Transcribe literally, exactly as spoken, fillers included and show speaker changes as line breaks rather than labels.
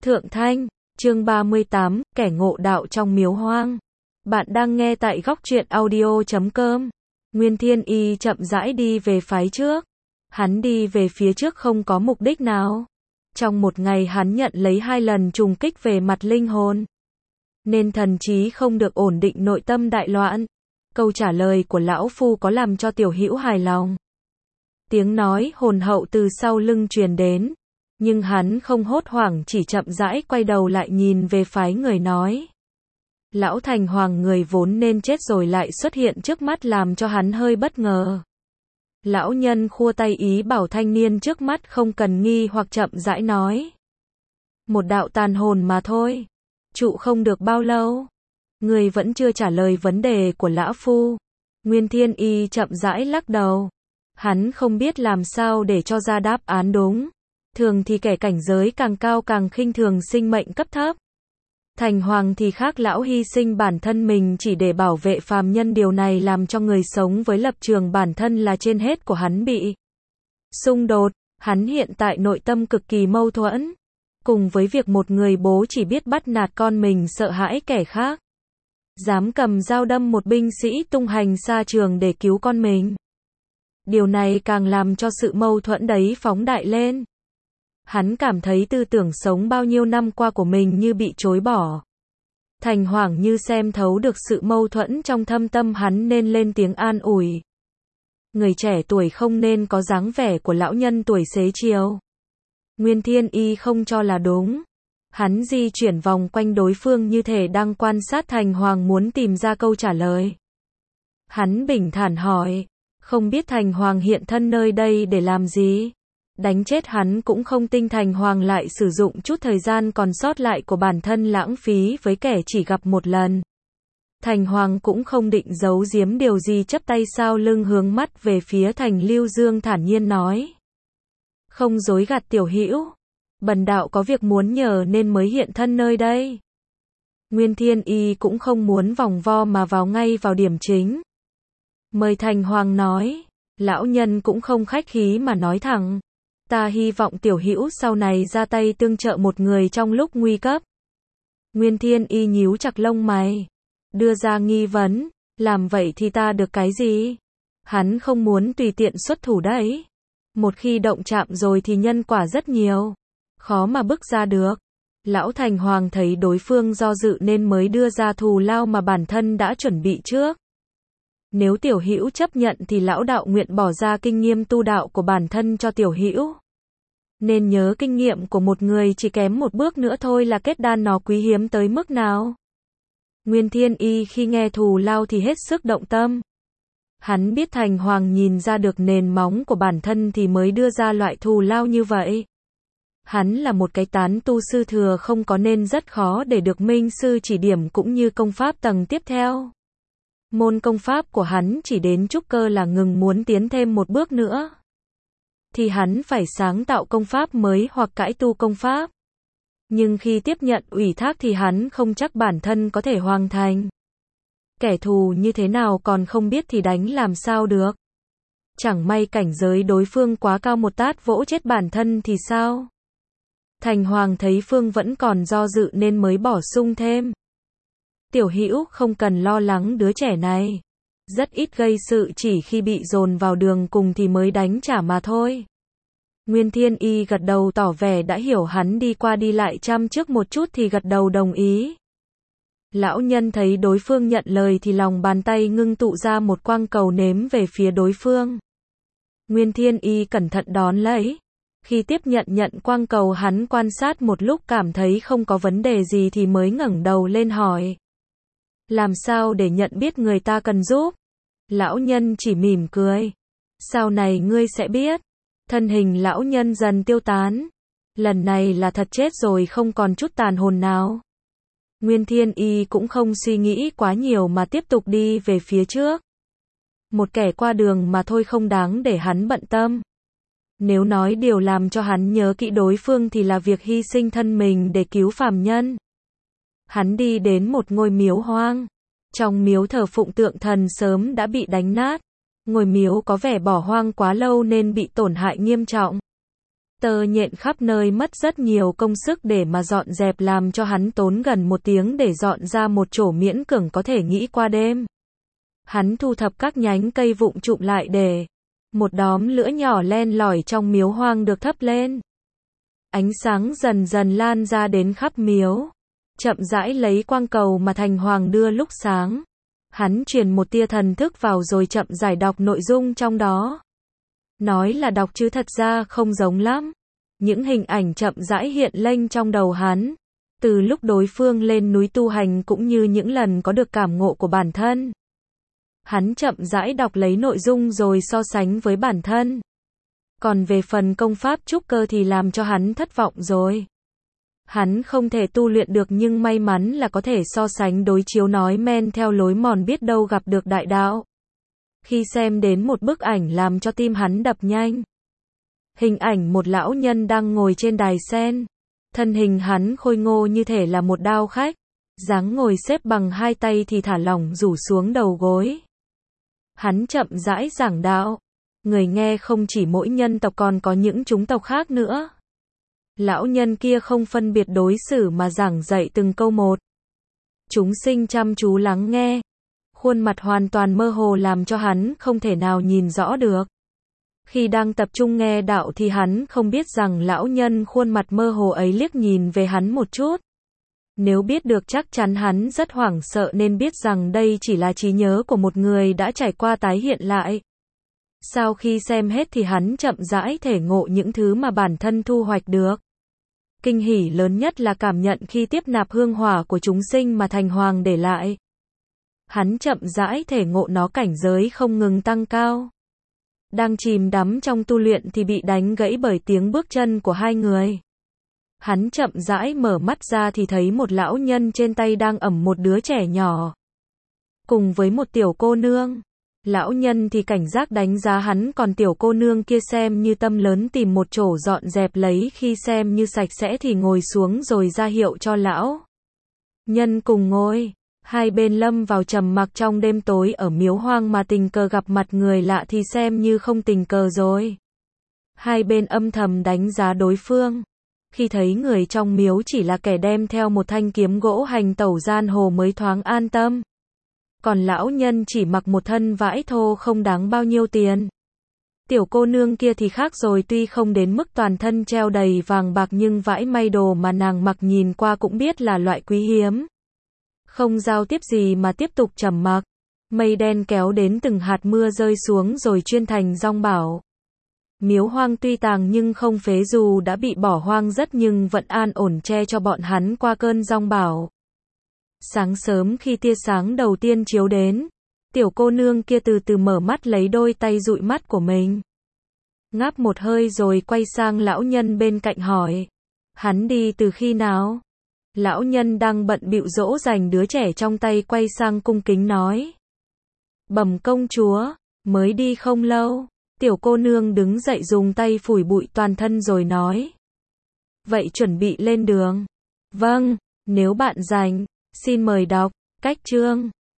Thượng Thanh, chương ba mươi tám, kẻ ngộ đạo trong miếu hoang. Bạn đang nghe tại góc truyện audio chấm com. Nguyên Thiên Y chậm rãi đi về phái trước. Hắn đi về phía trước không có mục đích nào. Trong một ngày hắn nhận lấy hai lần trùng kích về mặt linh hồn. Nên thần trí không được ổn định, nội tâm đại loạn. Câu trả lời của lão phu có làm cho Tiểu Hữu hài lòng. Tiếng nói hồn hậu từ sau lưng truyền đến. Nhưng hắn không hốt hoảng, chỉ chậm rãi quay đầu lại nhìn về phái người nói. Lão Thành Hoàng, người vốn nên chết rồi lại xuất hiện trước mắt, làm cho hắn hơi bất ngờ. Lão nhân khua tay ý bảo thanh niên trước mắt không cần nghi hoặc, chậm rãi nói. Một đạo tàn hồn mà thôi. Trụ không được bao lâu. Người vẫn chưa trả lời vấn đề của lão phu. Nguyên Thiên Y chậm rãi lắc đầu. Hắn không biết làm sao để cho ra đáp án đúng. Thường thì kẻ cảnh giới càng cao càng khinh thường sinh mệnh cấp thấp. Thành Hoàng thì khác, lão hy sinh bản thân mình chỉ để bảo vệ phàm nhân, điều này làm cho người sống với lập trường bản thân là trên hết của hắn bị xung đột. Hắn hiện tại nội tâm cực kỳ mâu thuẫn. Cùng với việc một người bố chỉ biết bắt nạt con mình, sợ hãi kẻ khác dám cầm dao đâm một binh sĩ tung hành xa trường để cứu con mình. Điều này càng làm cho sự mâu thuẫn đấy phóng đại lên. Hắn cảm thấy tư tưởng sống bao nhiêu năm qua của mình như bị chối bỏ. Thành Hoàng như xem thấu được sự mâu thuẫn trong thâm tâm hắn nên lên tiếng an ủi. Người trẻ tuổi không nên có dáng vẻ của lão nhân tuổi xế chiều. Nguyên Thiên Y không cho là đúng. Hắn di chuyển vòng quanh đối phương như thể đang quan sát Thành Hoàng, muốn tìm ra câu trả lời. Hắn bình thản hỏi. Không biết Thành Hoàng hiện thân nơi đây để làm gì? Đánh chết hắn cũng không tin Thành Hoàng lại sử dụng chút thời gian còn sót lại của bản thân lãng phí với kẻ chỉ gặp một lần. Thành Hoàng cũng không định giấu giếm điều gì, chắp tay sau lưng hướng mắt về phía Thành Lưu Dương, thản nhiên nói. Không dối gạt Tiểu Hữu. Bần đạo có việc muốn nhờ nên mới hiện thân nơi đây. Nguyên Thiên Y cũng không muốn vòng vo mà vào ngay vào điểm chính. Mời. Thành Hoàng nói. Lão nhân cũng không khách khí mà nói thẳng. Ta hy vọng Tiểu Hữu sau này ra tay tương trợ một người trong lúc nguy cấp. Nguyên Thiên Y nhíu chặt lông mày. Đưa ra nghi vấn. Làm vậy thì ta được cái gì? Hắn không muốn tùy tiện xuất thủ đấy. Một khi động chạm rồi thì nhân quả rất nhiều. Khó mà bước ra được. Lão Thành Hoàng thấy đối phương do dự nên mới đưa ra thù lao mà bản thân đã chuẩn bị trước. Nếu Tiểu Hữu chấp nhận thì lão đạo nguyện bỏ ra kinh nghiệm tu đạo của bản thân cho Tiểu Hữu. Nên nhớ kinh nghiệm của một người chỉ kém một bước nữa thôi là kết đan, nó quý hiếm tới mức nào. Nguyên Thiên Y khi nghe thù lao thì hết sức động tâm. Hắn biết Thành Hoàng nhìn ra được nền móng của bản thân thì mới đưa ra loại thù lao như vậy. Hắn là một cái tán tu sư thừa không có nên rất khó để được minh sư chỉ điểm, cũng như công pháp tầng tiếp theo. Môn công pháp của hắn chỉ đến trúc cơ là ngừng, muốn tiến thêm một bước nữa thì hắn phải sáng tạo công pháp mới hoặc cải tu công pháp. Nhưng khi tiếp nhận ủy thác thì hắn không chắc bản thân có thể hoàn thành. Kẻ thù như thế nào còn không biết thì đánh làm sao được. Chẳng may cảnh giới đối phương quá cao, một tát vỗ chết bản thân thì sao? Thành Hoàng thấy phương vẫn còn do dự nên mới bổ sung thêm. Tiểu Hữu không cần lo lắng, đứa trẻ này rất ít gây sự, chỉ khi bị dồn vào đường cùng thì mới đánh trả mà thôi. Nguyên Thiên Y gật đầu tỏ vẻ đã hiểu, hắn đi qua đi lại chăm trước một chút thì gật đầu đồng ý. Lão nhân thấy đối phương nhận lời thì lòng bàn tay ngưng tụ ra một quang cầu ném về phía đối phương. Nguyên Thiên Y cẩn thận đón lấy. Khi tiếp nhận nhận quang cầu, hắn quan sát một lúc cảm thấy không có vấn đề gì thì mới ngẩng đầu lên hỏi. Làm sao để nhận biết người ta cần giúp? Lão nhân chỉ mỉm cười. Sau này ngươi sẽ biết. Thân hình lão nhân dần tiêu tán. Lần này là thật chết rồi, không còn chút tàn hồn nào. Nguyên Thiên Y cũng không suy nghĩ quá nhiều mà tiếp tục đi về phía trước. Một kẻ qua đường mà thôi, không đáng để hắn bận tâm. Nếu nói điều làm cho hắn nhớ kỹ đối phương thì là việc hy sinh thân mình để cứu phàm nhân. Hắn đi đến một ngôi miếu hoang. Trong miếu thờ phụng tượng thần sớm đã bị đánh nát. Ngôi miếu có vẻ bỏ hoang quá lâu nên bị tổn hại nghiêm trọng. Tơ nhện khắp nơi mất rất nhiều công sức để mà dọn dẹp, làm cho hắn tốn gần một tiếng để dọn ra một chỗ miễn cưỡng có thể nghỉ qua đêm. Hắn thu thập các nhánh cây vụng trụm lại để một đóm lửa nhỏ len lỏi trong miếu hoang được thắp lên. Ánh sáng dần dần lan ra đến khắp miếu, chậm rãi lấy quang cầu mà thành hoàng đưa lúc sáng. Hắn truyền một tia thần thức vào rồi chậm rãi đọc nội dung trong đó. Nói là đọc chứ thật ra không giống lắm. Những hình ảnh chậm rãi hiện lên trong đầu hắn. Từ lúc đối phương lên núi tu hành cũng như những lần có được cảm ngộ của bản thân. Hắn chậm rãi đọc lấy nội dung rồi so sánh với bản thân. Còn về phần công pháp trúc cơ thì làm cho hắn thất vọng rồi. Hắn không thể tu luyện được nhưng may mắn là có thể so sánh đối chiếu nói men theo lối mòn biết đâu gặp được đại đạo. Khi xem đến một bức ảnh làm cho tim hắn đập nhanh. Hình ảnh một lão nhân đang ngồi trên đài sen. Thân hình hắn khôi ngô như thể là một đao khách. Dáng ngồi xếp bằng hai tay thì thả lỏng rủ xuống đầu gối. Hắn chậm rãi giảng đạo. Người nghe không chỉ mỗi nhân tộc còn có những chủng tộc khác nữa. Lão nhân kia không phân biệt đối xử mà giảng dạy từng câu một. Chúng sinh chăm chú lắng nghe. Khuôn mặt hoàn toàn mơ hồ làm cho hắn không thể nào nhìn rõ được. Khi đang tập trung nghe đạo thì hắn không biết rằng lão nhân khuôn mặt mơ hồ ấy liếc nhìn về hắn một chút. Nếu biết được chắc chắn hắn rất hoảng sợ nên biết rằng đây chỉ là trí nhớ của một người đã trải qua tái hiện lại. Sau khi xem hết thì hắn chậm rãi thể ngộ những thứ mà bản thân thu hoạch được. Kinh hỉ lớn nhất là cảm nhận khi tiếp nạp hương hỏa của chúng sinh mà thành hoàng để lại. Hắn chậm rãi thể ngộ nó cảnh giới không ngừng tăng cao. Đang chìm đắm trong tu luyện thì bị đánh gãy bởi tiếng bước chân của hai người. Hắn chậm rãi mở mắt ra thì thấy một lão nhân trên tay đang ẵm một đứa trẻ nhỏ. Cùng với một tiểu cô nương. Lão nhân thì cảnh giác đánh giá hắn, còn tiểu cô nương kia xem như tâm lớn tìm một chỗ dọn dẹp lấy, khi xem như sạch sẽ thì ngồi xuống rồi ra hiệu cho lão nhân cùng ngồi. Hai bên lâm vào trầm mặc trong đêm tối ở miếu hoang, mà tình cờ gặp mặt người lạ thì xem như không tình cờ rồi. Hai bên âm thầm đánh giá đối phương. Khi thấy người trong miếu chỉ là kẻ đem theo một thanh kiếm gỗ hành tẩu giang hồ mới thoáng an tâm. Còn lão nhân chỉ mặc một thân vải thô không đáng bao nhiêu tiền. Tiểu cô nương kia thì khác rồi, tuy không đến mức toàn thân treo đầy vàng bạc nhưng vải may đồ mà nàng mặc nhìn qua cũng biết là loại quý hiếm. Không giao tiếp gì mà tiếp tục trầm mặc. Mây đen kéo đến từng hạt mưa rơi xuống rồi chuyên thành giông bão. Miếu hoang tuy tàng nhưng không phế, dù đã bị bỏ hoang rất nhưng vẫn an ổn che cho bọn hắn qua cơn giông bão. Sáng sớm khi tia sáng đầu tiên chiếu đến, tiểu cô nương kia từ từ mở mắt lấy đôi tay dụi mắt của mình. Ngáp một hơi rồi quay sang lão nhân bên cạnh hỏi. Hắn đi từ khi nào? Lão nhân đang bận bịu dỗ dành đứa trẻ trong tay quay sang cung kính nói. Bẩm công chúa, mới đi không lâu. Tiểu cô nương đứng dậy dùng tay phủi bụi toàn thân rồi nói. Vậy chuẩn bị lên đường. Vâng, nếu bạn rảnh, xin mời đọc. Cách chương